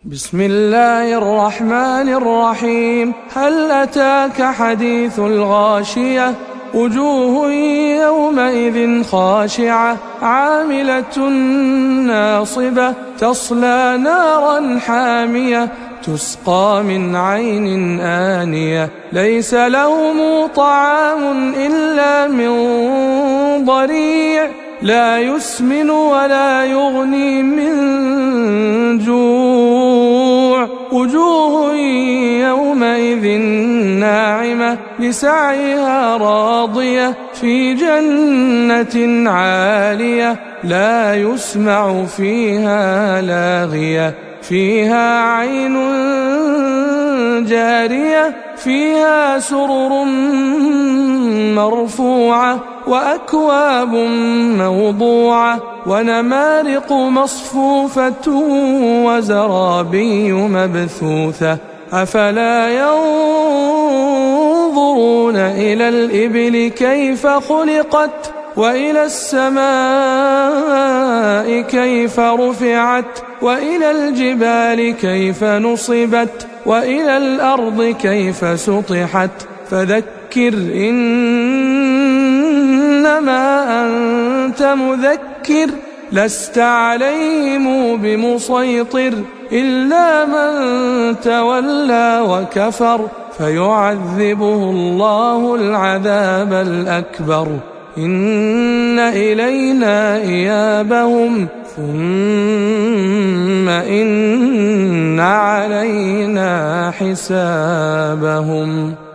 بسم الله الرحمن الرحيم. هل أتاك حديث الغاشية؟ وجوه يومئذ خاشعة عاملة ناصبة تصلى نارا حامية تسقى من عين آنية ليس لهم طعام إلا من ضريع لا يسمن ولا يغني من جوع. وجوه يومئذ ناعمة لسعيها راضية في جنة عالية لا يسمع فيها لاغية فيها عين جارية فيها سرر مرفوعة وأكواب موضوعة ونمارق مصفوفة وزرابي مبثوثة. أفلا ينظرون إلى الإبل كيف خلقت وإلى السماء كيف رفعت وإلى الجبال كيف نصبت وإلى الأرض كيف سطحت. فذكر إنما أنت مذكر لست عليهم بمسيطر إلا من تولى وكفر فيعذبه الله العذاب الأكبر. إن إلينا إيابهم ثم إن علينا حسابهم.